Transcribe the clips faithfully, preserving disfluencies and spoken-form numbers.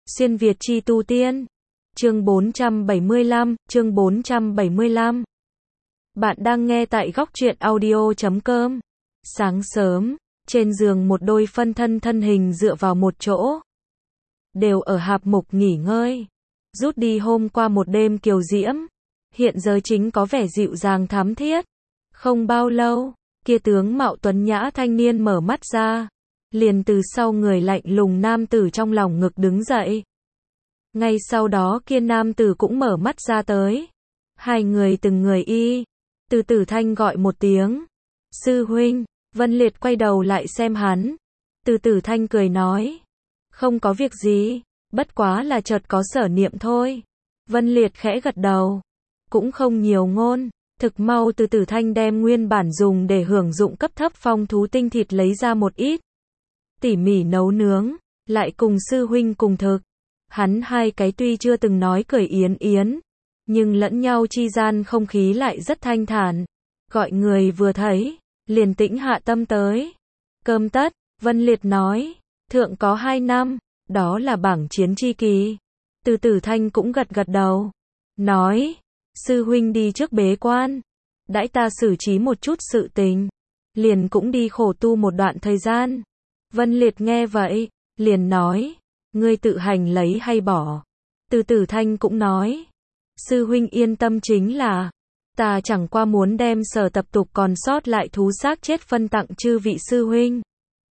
Xuyên Việt chi tu tiên. Chương bốn trăm bảy mươi lăm, chương bốn trăm bảy mươi lăm. Bạn đang nghe tại góc truyện audio chấm com. Sáng sớm, trên giường một đôi phân thân thân hình dựa vào một chỗ. Đều ở hạp mục nghỉ ngơi. Rút đi hôm qua một đêm kiều diễm. Hiện giờ chính có vẻ dịu dàng thắm thiết. Không bao lâu, kia tướng mạo tuấn nhã thanh niên mở mắt ra. Liền từ sau người lạnh lùng nam tử trong lòng ngực đứng dậy. Ngay sau đó kia nam tử cũng mở mắt ra tới. Hai người từng người y. Từ Tử Thanh gọi một tiếng. Sư huynh. Vân Liệt quay đầu lại xem hắn. Từ Tử Thanh cười nói. Không có việc gì. Bất quá là chợt có sở niệm thôi. Vân Liệt khẽ gật đầu. Cũng không nhiều ngôn. Thực mau Từ Tử Thanh đem nguyên bản dùng để hưởng dụng cấp thấp phong thú tinh thịt lấy ra một ít. Tỉ mỉ nấu nướng. Lại cùng sư huynh cùng thực. Hắn hai cái tuy chưa từng nói cười yến yến, nhưng lẫn nhau chi gian không khí lại rất thanh thản. Gọi người vừa thấy, liền tĩnh hạ tâm tới. Cơm tất, Vân Liệt nói, thượng có hai năm, đó là bảng chiến chi kỳ. Từ Tử Thanh cũng gật gật đầu. Nói, sư huynh đi trước bế quan. Đãi ta xử trí một chút sự tình. Liền cũng đi khổ tu một đoạn thời gian. Vân Liệt nghe vậy, liền nói. Ngươi tự hành lấy hay bỏ? Từ Tử Thanh cũng nói. Sư huynh yên tâm chính là. Ta chẳng qua muốn đem sở tập tục còn sót lại thú xác chết phân tặng chư vị sư huynh.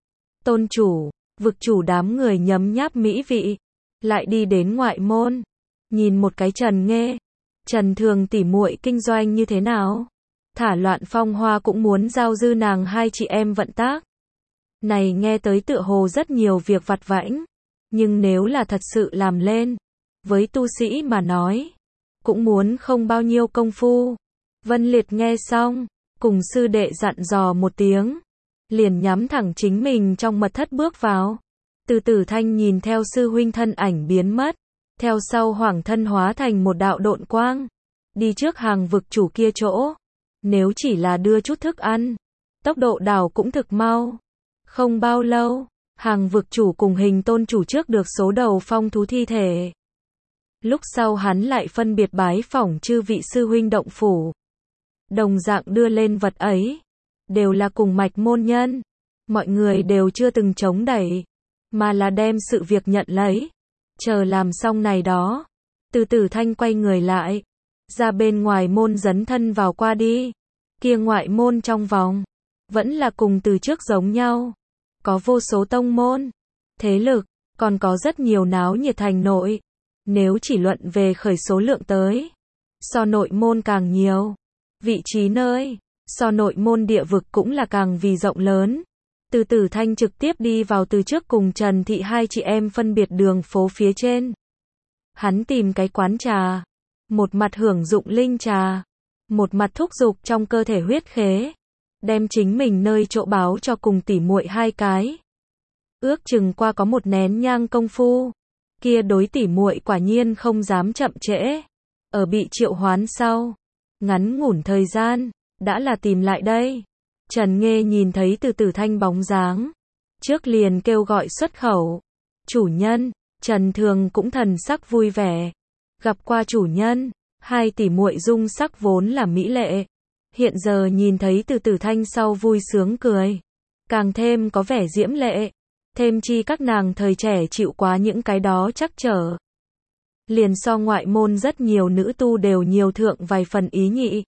Tôn chủ, vực chủ đám người nhấm nháp mỹ vị. Lại đi đến ngoại môn. Nhìn một cái Trần Nghê. Trần Thường tỉ muội kinh doanh như thế nào? Thả Loạn Phong Hoa cũng muốn giao dư nàng hai chị em vận tác. Này nghe tới tựa hồ rất nhiều việc vặt vãnh. Nhưng nếu là thật sự làm lên, với tu sĩ mà nói, cũng muốn không bao nhiêu công phu. Vân Liệt nghe xong, cùng sư đệ dặn dò một tiếng, liền nhắm thẳng chính mình trong mật thất bước vào. Từ Tử Thanh nhìn theo sư huynh thân ảnh biến mất, theo sau hoàng thân hóa thành một đạo độn quang, đi trước hàng vực chủ kia chỗ. Nếu chỉ là đưa chút thức ăn, tốc độ đảo cũng thực mau. Không bao lâu, hàng vực chủ cùng hình tôn chủ trước được số đầu phong thú thi thể. Lúc sau hắn lại phân biệt bái phỏng chư vị sư huynh động phủ. Đồng dạng đưa lên vật ấy. Đều là cùng mạch môn nhân. Mọi người đều chưa từng chống đẩy. Mà là đem sự việc nhận lấy. Chờ làm xong này đó. Từ Tử Thanh quay người lại. Ra bên ngoài môn dấn thân vào qua đi. Kia ngoại môn trong vòng. Vẫn là cùng từ trước giống nhau. Có vô số tông môn, thế lực, còn có rất nhiều náo nhiệt thành nội. Nếu chỉ luận về khởi số lượng tới, so nội môn càng nhiều. Vị trí nơi, so nội môn địa vực cũng là càng vì rộng lớn. Từ Tử Thanh trực tiếp đi vào từ trước cùng Trần Thị hai chị em phân biệt đường phố phía trên. Hắn tìm cái quán trà, một mặt hưởng dụng linh trà, một mặt thúc giục trong cơ thể huyết khế. Đem chính mình nơi chỗ báo cho cùng tỉ muội hai cái. Ước chừng qua có một nén nhang công phu. Kia đối tỉ muội quả nhiên không dám chậm trễ. Ở bị triệu hoán sau. Ngắn ngủn thời gian. Đã là tìm lại đây. Trần Nghê nhìn thấy Từ Tử Thanh bóng dáng. Trước liền kêu gọi xuất khẩu. Chủ nhân. Trần Thường cũng thần sắc vui vẻ. Gặp qua chủ nhân. Hai tỉ muội dung sắc vốn là mỹ lệ. Hiện giờ nhìn thấy Từ Tử Thanh sau vui sướng cười. Càng thêm có vẻ diễm lệ. Thêm chi các nàng thời trẻ chịu quá những cái đó chắc trở. Liền so ngoại môn rất nhiều nữ tu đều nhiều thượng vài phần ý nhị.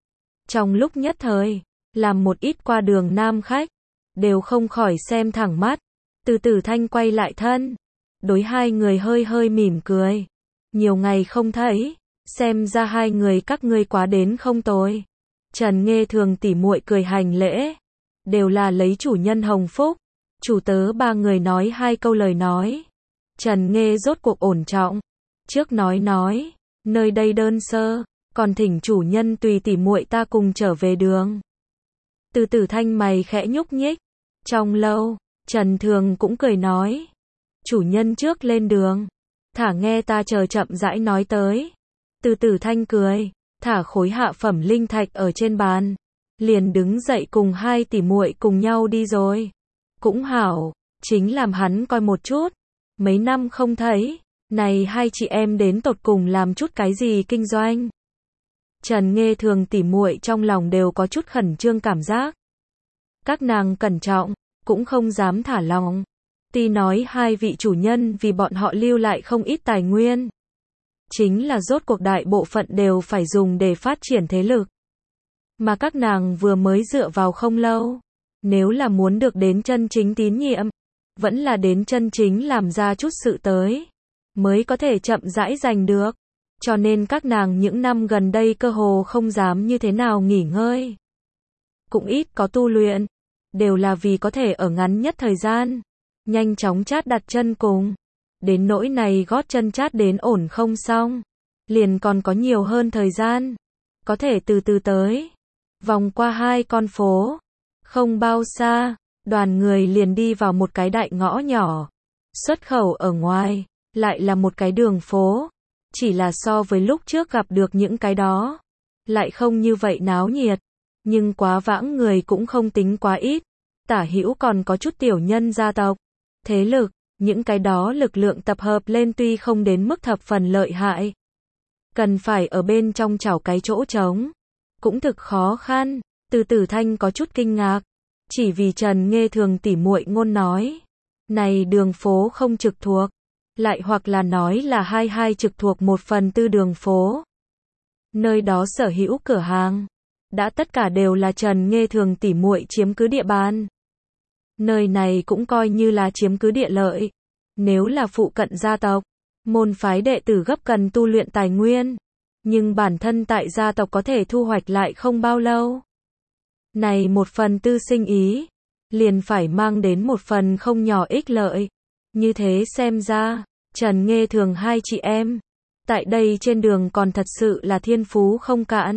Trong lúc nhất thời, làm một ít qua đường nam khách. Đều không khỏi xem thẳng mắt. Từ Tử Thanh quay lại thân. Đối hai người hơi hơi mỉm cười. Nhiều ngày không thấy. Xem ra hai người các ngươi quá đến không tồi. Trần Nghê Thường tỉ muội cười hành lễ. Đều là lấy chủ nhân hồng phúc. Chủ tớ ba người nói hai câu lời nói. Trần Nghê rốt cuộc ổn trọng. Trước nói nói. Nơi đây đơn sơ. Còn thỉnh chủ nhân tùy tỉ muội ta cùng trở về đường. Từ Tử Thanh mày khẽ nhúc nhích. Trong lâu, Trần Thường cũng cười nói. Chủ nhân trước lên đường. Thả nghe ta chờ chậm rãi nói tới. Từ Tử Thanh cười. Thả khối hạ phẩm linh thạch ở trên bàn, liền đứng dậy cùng hai tỷ muội cùng nhau đi rồi. Cũng hảo, chính làm hắn coi một chút, mấy năm không thấy, Này hai chị em đến tột cùng làm chút cái gì kinh doanh? Trần Nghê Thường tỉ muội trong lòng đều có chút khẩn trương cảm giác. Các nàng cẩn trọng, cũng không dám thả lòng. Tuy nói hai vị chủ nhân vì bọn họ lưu lại không ít tài nguyên. Chính là rốt cuộc đại bộ phận đều phải dùng để phát triển thế lực. Mà các nàng vừa mới dựa vào không lâu. Nếu là muốn được đến chân chính tín nhiệm, vẫn là đến chân chính làm ra chút sự tới, mới có thể chậm rãi giành được. Cho nên các nàng những năm gần đây cơ hồ không dám như thế nào nghỉ ngơi. Cũng ít có tu luyện, đều là vì có thể ở ngắn nhất thời gian, nhanh chóng chát đặt chân cùng. Đến nỗi này gót chân chát đến ổn không xong, liền còn có nhiều hơn thời gian, có thể từ từ tới. Vòng qua hai con phố, không bao xa, đoàn người liền đi vào một cái đại ngõ nhỏ. Xuất khẩu ở ngoài, lại là một cái đường phố. Chỉ là so với lúc trước gặp được những cái đó, lại không như vậy náo nhiệt. Nhưng quá vãng người cũng không tính quá ít. Tả hữu còn có chút tiểu nhân gia tộc, thế lực, những cái đó lực lượng tập hợp lên tuy không đến mức thập phần lợi hại. Cần phải ở bên trong chảo cái chỗ trống, cũng thực khó khăn. Từ Tử Thanh có chút kinh ngạc, chỉ vì Trần Nghê Thường tỉ muội ngôn nói. Này đường phố không trực thuộc, lại hoặc là nói là hai hai trực thuộc một phần tư đường phố. Nơi đó sở hữu cửa hàng, đã tất cả đều là Trần Nghê Thường tỉ muội chiếm cứ địa bàn. Nơi này cũng coi như là chiếm cứ địa lợi. Nếu là phụ cận gia tộc, môn phái đệ tử gấp cần tu luyện tài nguyên, nhưng bản thân tại gia tộc có thể thu hoạch lại không bao lâu. Này một phần tư sinh ý, liền phải mang đến một phần không nhỏ ích lợi. Như thế xem ra, Trần Nghê Thường hai chị em, tại đây trên đường còn thật sự là thiên phú không cạn.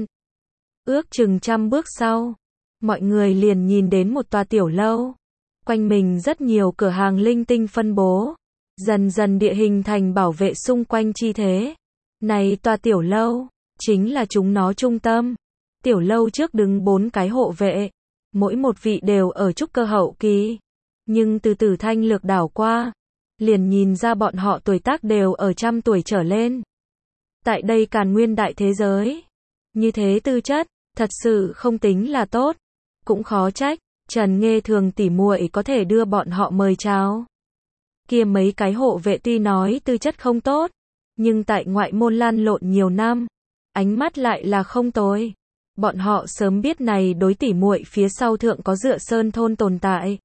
Ước chừng trăm bước sau, mọi người liền nhìn đến một tòa tiểu lâu. Quanh mình rất nhiều cửa hàng linh tinh phân bố, dần dần địa hình thành bảo vệ xung quanh chi thế. Này tòa tiểu lâu, chính là chúng nó trung tâm. Tiểu lâu trước đứng bốn cái hộ vệ, mỗi một vị đều ở trúc cơ hậu kỳ. Nhưng từ Tử Thanh lược đảo qua, liền nhìn ra bọn họ tuổi tác đều ở trăm tuổi trở lên. Tại đây Càn Nguyên đại thế giới, như thế tư chất, thật sự không tính là tốt. Cũng khó trách, Trần Nghê Thường tỉ muội có thể đưa bọn họ mời chào. Kia mấy cái hộ vệ tuy nói tư chất không tốt, nhưng tại ngoại môn lăn lộn nhiều năm, ánh mắt lại là không tồi. Bọn họ sớm biết này đối tỉ muội phía sau thượng có Dựa Sơn thôn tồn tại.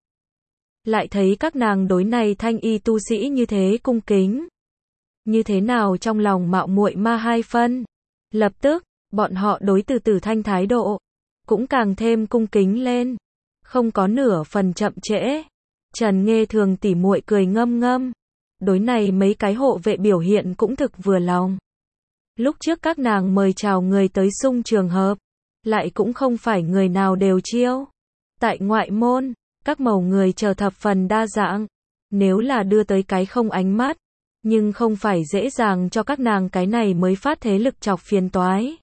Lại thấy các nàng đối này thanh y tu sĩ như thế cung kính. Như thế nào trong lòng mạo muội ma hai phân. Lập tức, bọn họ đối Từ Tử Thanh thái độ, cũng càng thêm cung kính lên. Không có nửa phần chậm trễ. Trần Nghê Thường tỉ muội cười ngâm ngâm. Đối này mấy cái hộ vệ biểu hiện cũng thực vừa lòng. Lúc trước các nàng mời chào người tới sung trường hợp, lại cũng không phải người nào đều chiêu. Tại ngoại môn, các màu người chờ thập phần đa dạng. Nếu là đưa tới cái không ánh mắt, nhưng không phải dễ dàng cho các nàng cái này mới phát thế lực chọc phiền toái.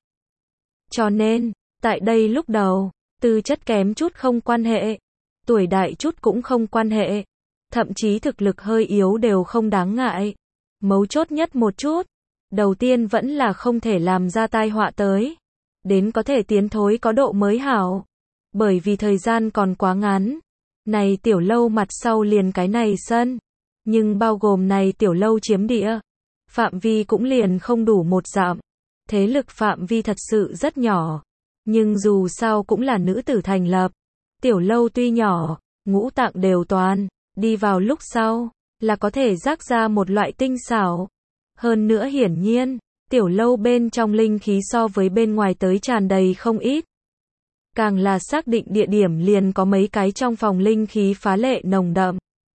Cho nên, tại đây lúc đầu, tư chất kém chút không quan hệ, tuổi đại chút cũng không quan hệ, thậm chí thực lực hơi yếu đều không đáng ngại. Mấu chốt nhất một chút, đầu tiên vẫn là không thể làm ra tai họa tới, đến có thể tiến thối có độ mới hảo. Bởi vì thời gian còn quá ngắn, này tiểu lâu mặt sau liền cái này sân, nhưng bao gồm này tiểu lâu chiếm địa, phạm vi cũng liền không đủ một dặm, thế lực phạm vi thật sự rất nhỏ. Nhưng dù sao cũng là nữ tử thành lập. Tiểu lâu tuy nhỏ, ngũ tạng đều toàn, đi vào lúc sau, là có thể rác ra một loại tinh xảo. Hơn nữa hiển nhiên, tiểu lâu bên trong linh khí so với bên ngoài tới tràn đầy không ít. Càng là xác định địa điểm liền có mấy cái trong phòng linh khí phá lệ nồng đậm.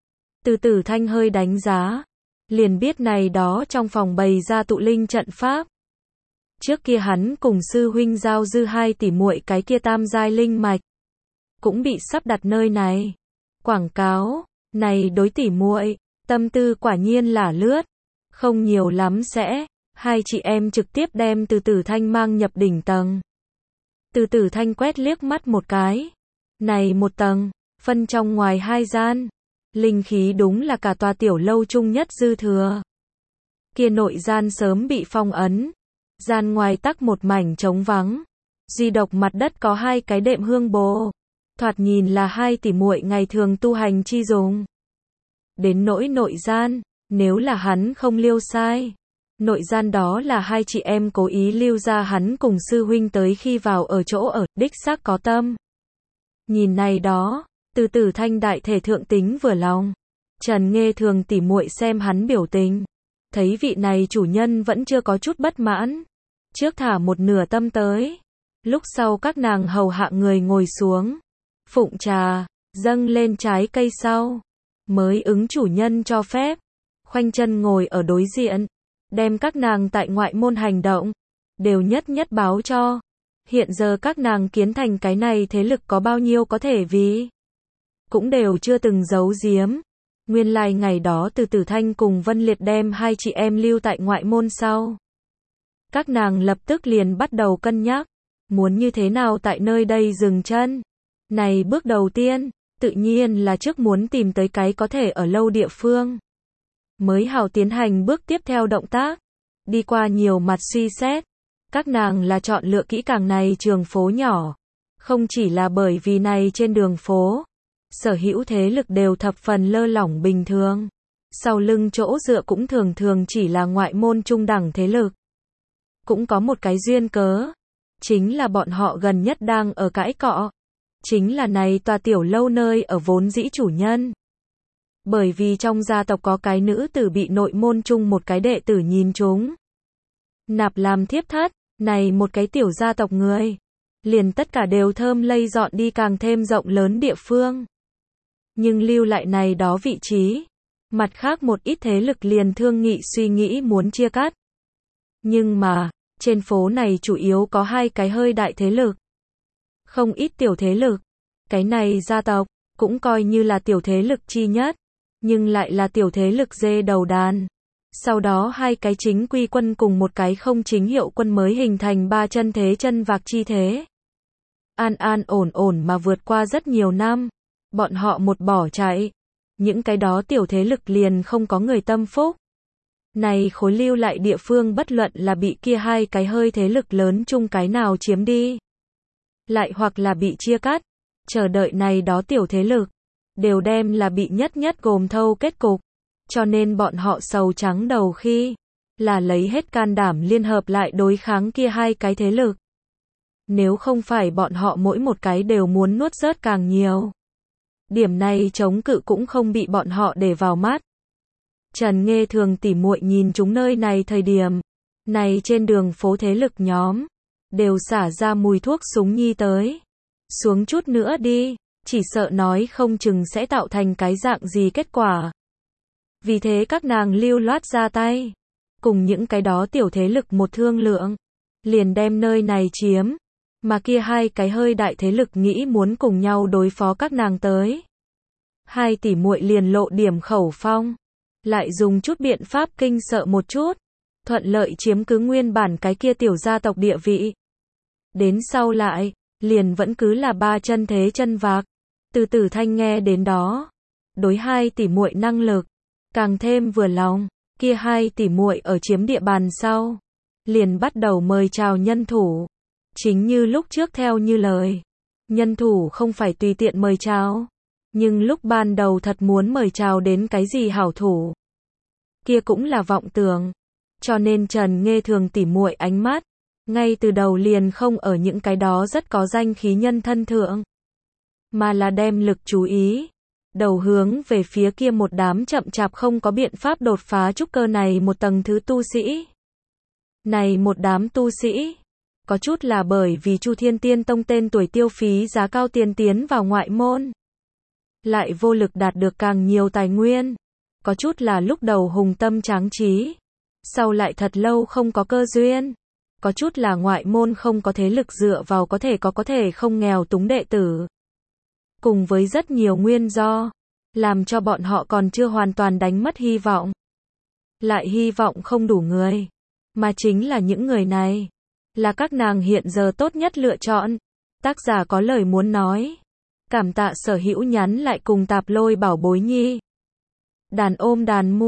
Từ Tử Thanh hơi đánh giá, liền biết này đó trong phòng bày ra tụ linh trận pháp. Trước kia hắn cùng sư huynh giao dư hai tỷ muội cái kia tam giai linh mạch, cũng bị sắp đặt nơi này. Quảng cáo, này đối tỷ muội, tâm tư quả nhiên là lướt, không nhiều lắm sẽ, hai chị em trực tiếp đem Từ Tử Thanh mang nhập đỉnh tầng. Từ Tử Thanh quét liếc mắt một cái, này một tầng, phân trong ngoài hai gian, linh khí đúng là cả tòa tiểu lâu chung nhất dư thừa. kia nội gian sớm bị phong ấn. Gian ngoài tắc một mảnh trống vắng. Duy độc mặt đất có hai cái đệm hương bồ. Thoạt nhìn là hai tỷ muội ngày thường tu hành chi dùng. Đến nỗi nội gian, nếu là hắn không liêu sai. Nội gian đó là hai chị em cố ý lưu ra hắn cùng sư huynh tới khi vào ở chỗ ở, đích xác có tâm. Nhìn này đó, Từ Tử Thanh đại thể thượng tính vừa lòng. Trần Nghê Thường tỉ muội xem hắn biểu tình. Thấy vị này chủ nhân vẫn chưa có chút bất mãn. Trước thả một nửa tâm tới. Lúc sau các nàng hầu hạ người ngồi xuống. Phụng trà, dâng lên trái cây sau. Mới ứng chủ nhân cho phép. Khoanh chân ngồi ở đối diện. Đem các nàng tại ngoại môn hành động. Đều nhất nhất báo cho. Hiện giờ các nàng kiến thành cái này thế lực có bao nhiêu có thể vì. Cũng đều chưa từng giấu giếm. Nguyên lai ngày đó Từ Tử Thanh cùng Vân Liệt đem hai chị em lưu tại ngoại môn sau. Các nàng lập tức liền bắt đầu cân nhắc. Muốn như thế nào tại nơi đây dừng chân. Này bước đầu tiên, tự nhiên là trước muốn tìm tới cái có thể ở lâu địa phương. Mới hào tiến hành bước tiếp theo động tác. Đi qua nhiều mặt suy xét. Các nàng là chọn lựa kỹ càng này trường phố nhỏ. Không chỉ là bởi vì này trên đường phố. Sở hữu thế lực đều thập phần lơ lỏng bình thường. Sau lưng chỗ dựa cũng thường thường chỉ là ngoại môn trung đẳng thế lực. Cũng có một cái duyên cớ. Chính là bọn họ gần nhất đang ở cãi cọ. Chính là này tòa tiểu lâu nơi ở vốn dĩ chủ nhân. Bởi vì trong gia tộc có cái nữ tử bị nội môn chung một cái đệ tử nhìn trúng. Nạp làm thiếp thất, này một cái tiểu gia tộc người. Liền tất cả đều thơm lây dọn đi càng thêm rộng lớn địa phương. Nhưng lưu lại này đó vị trí. Mặt khác một ít thế lực liền thương nghị suy nghĩ muốn chia cắt. Nhưng mà, trên phố này chủ yếu có hai cái hơi đại thế lực. Không ít tiểu thế lực. Cái này gia tộc, cũng coi như là tiểu thế lực chi nhất. Nhưng lại là tiểu thế lực dê đầu đàn. Sau đó hai cái chính quy quân cùng một cái không chính hiệu quân mới hình thành ba chân thế chân vạc chi thế. An an ổn ổn mà vượt qua rất nhiều năm. Bọn họ một bỏ chạy. Những cái đó tiểu thế lực liền không có người tâm phúc. Này khối lưu lại địa phương bất luận là bị kia hai cái hơi thế lực lớn chung cái nào chiếm đi. Lại hoặc là bị chia cắt. Chờ đợi này đó tiểu thế lực. Đều đem là bị nhất nhất gồm thâu kết cục. Cho nên bọn họ sầu trắng đầu khi. Là lấy hết can đảm liên hợp lại đối kháng kia hai cái thế lực. Nếu không phải bọn họ mỗi một cái đều muốn nuốt rớt càng nhiều. Điểm này chống cự cũng không bị bọn họ để vào mắt. Trần Nghê Thường tỉ muội nhìn chúng nơi này thời điểm. Này trên đường phố thế lực nhóm. Đều xả ra mùi thuốc súng nhi tới. Xuống chút nữa đi. Chỉ sợ nói không chừng sẽ tạo thành cái dạng gì kết quả. Vì thế các nàng lưu loát ra tay. Cùng những cái đó tiểu thế lực một thương lượng. Liền đem nơi này chiếm. Mà kia hai cái hơi đại thế lực nghĩ muốn cùng nhau đối phó các nàng tới. Hai tỷ muội liền lộ điểm khẩu phong. Lại dùng chút biện pháp kinh sợ một chút. Thuận lợi chiếm cứ nguyên bản cái kia tiểu gia tộc địa vị. Đến sau lại, liền vẫn cứ là ba chân thế chân vạc. Từ Tử Thanh nghe đến đó. Đối hai tỷ muội năng lực. Càng thêm vừa lòng. Kia hai tỷ muội ở chiếm địa bàn sau. Liền bắt đầu mời chào nhân thủ. Chính như lúc trước theo như lời. Nhân thủ không phải tùy tiện mời chào. Nhưng lúc ban đầu thật muốn mời chào đến cái gì hảo thủ. Kia cũng là vọng tưởng. Cho nên Trần Nghê Thường tỉ muội ánh mắt. Ngay từ đầu liền không ở những cái đó rất có danh khí nhân thân thượng. Mà là đem lực chú ý. Đầu hướng về phía kia một đám chậm chạp không có biện pháp đột phá trúc cơ này một tầng thứ tu sĩ. Này một đám tu sĩ. Có chút là bởi vì Chu Thiên Tiên Tông tên tuổi tiêu phí giá cao tiền tiến vào ngoại môn. Lại vô lực đạt được càng nhiều tài nguyên. Có chút là lúc đầu hùng tâm tráng trí. Sau lại thật lâu không có cơ duyên. Có chút là ngoại môn không có thế lực dựa vào có thể có có thể không nghèo túng đệ tử. Cùng với rất nhiều nguyên do. Làm cho bọn họ còn chưa hoàn toàn đánh mất hy vọng. Lại hy vọng không đủ người. Mà chính là những người này. Là các nàng hiện giờ tốt nhất lựa chọn. Tác giả có lời muốn nói. Cảm tạ sở hữu nhắn lại cùng tạp lôi bảo bối nhi. Đàn ôm đàn mua.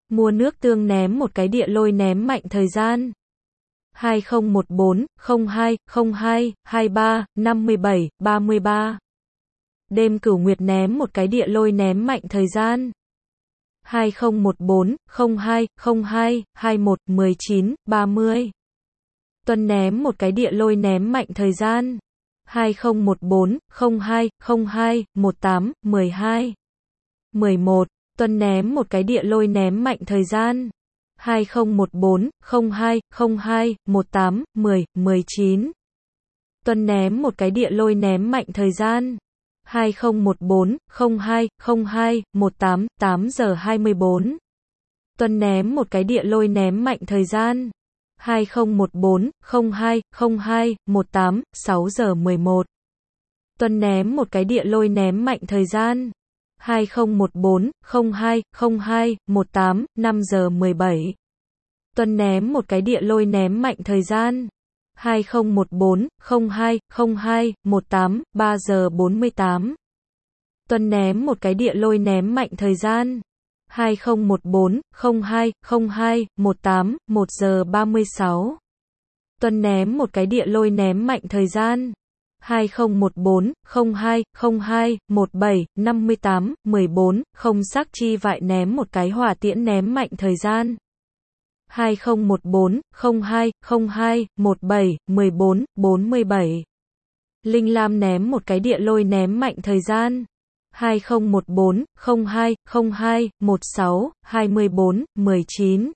Mua nước tương ném một cái địa lôi ném mạnh thời gian. hai không một bốn, không hai, không hai, hai ba, năm bảy, ba ba. Đêm cửu nguyệt ném một cái địa lôi ném mạnh thời gian. hai không một bốn, không hai, không hai, hai một, mười chín, ba mươi. Tuần ném một cái địa lôi ném mạnh thời gian. hai không một bốn, không hai, không hai, một tám, mười hai, mười một. Tuần ném một cái địa lôi ném mạnh thời gian. hai không một bốn, không hai, không hai, một tám, mười, mười chín. Tuần ném một cái địa lôi ném mạnh thời gian. hai không một bốn, không hai, không hai, một tám, tám giờ hai mươi bốn. Tuần ném một cái địa lôi ném mạnh thời gian. hai không một bốn, không hai, không hai, một tám, sáu giờ mười một. Tuần ném một cái địa lôi ném mạnh thời gian. hai không một bốn, không hai, không hai, một tám, năm giờ mười bảy. Tuần ném một cái địa lôi ném mạnh thời gian. hai không một bốn, không hai, không hai, một tám, ba giờ bốn mươi tám. Tuần ném một cái địa lôi ném mạnh thời gian. hai không một bốn, không hai, không hai, một tám, một giờ ba mươi sáu. Tuần ném một cái địa lôi ném mạnh thời gian. hai không một bốn, không hai, không hai, một bảy, năm tám, mười bốn, không sắc chi vại ném một cái hỏa tiễn ném mạnh thời gian. hai không một bốn, không hai, không hai, một bảy, mười bốn, bốn mươi bảy. Linh Lam ném một cái địa lôi ném mạnh thời gian. hai không một bốn, không hai, không hai, một sáu, hai mươi bốn, mười chín.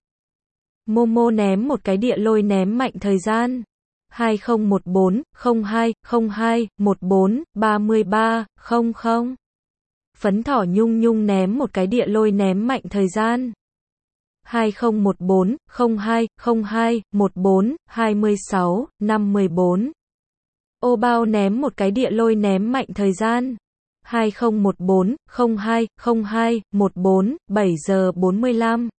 Momo ném một cái địa lôi ném mạnh thời gian. hai không một bốn, không hai, không hai, một bốn, ba mươi ba, không không. Phấn Thỏ Nhung Nhung ném một cái địa lôi ném mạnh thời gian. hai không một bốn, không hai, không hai, một bốn, hai mươi sáu, năm mươi bốn. Ô Bao ném một cái địa lôi ném mạnh thời gian. hai không một bốn, không hai, không hai, một bốn, bảy giờ bốn mươi lăm.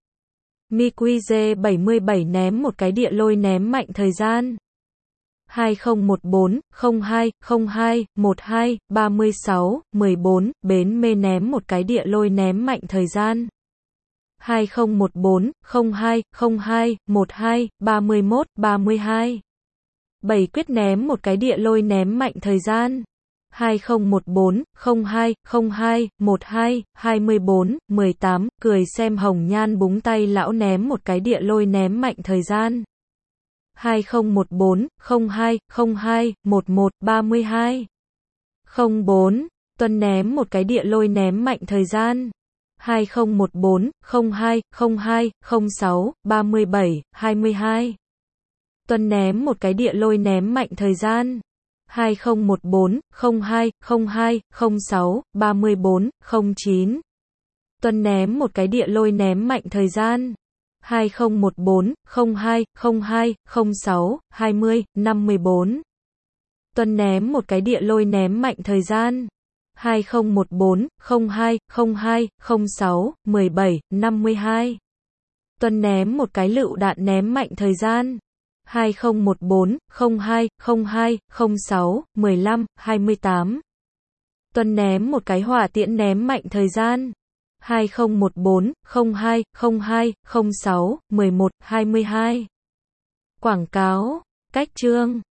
Miquize bảy mươi bảy ném một cái địa lôi ném mạnh thời gian. hai không một bốn, không hai, không hai, một hai, ba mươi sáu, mười bốn. Bến Mê ném một cái địa lôi ném mạnh thời gian. hai không một bốn, không hai, không hai, một hai, ba mươi mốt, ba mươi hai. Bảy Quyết ném một cái địa lôi ném mạnh thời gian. hai không một bốn, không hai, không hai, một hai, hai mươi bốn, mười tám. Cười Xem Hồng Nhan Búng Tay Lão ném một cái địa lôi ném mạnh thời gian. hai không một bốn, không hai, không hai, một một, ba mươi hai. không bốn. Tuần ném một cái địa lôi ném mạnh thời gian. hai không một bốn, không hai, không hai, không sáu, ba mươi bảy, hai mươi hai. Tuần ném một cái địa lôi ném mạnh thời gian. hai không một bốn, không hai, không hai, không sáu, ba mươi bốn, không chín. Tuần ném một cái địa lôi ném mạnh thời gian. hai không một bốn, không hai, không hai, không sáu, hai mươi, năm mươi bốn. Tuần ném một cái địa lôi ném mạnh thời gian. hai không một bốn, không hai, không hai, không sáu, mười bảy, năm mươi hai. Tuần ném một cái lựu đạn ném mạnh thời gian. hai không một bốn, không hai, không hai, không sáu, mười lăm, hai mươi tám. Tuần ném một cái hỏa tiễn ném mạnh thời gian. hai không một bốn, không hai, không hai, không sáu, mười một, hai mươi hai. Quảng cáo, cách chương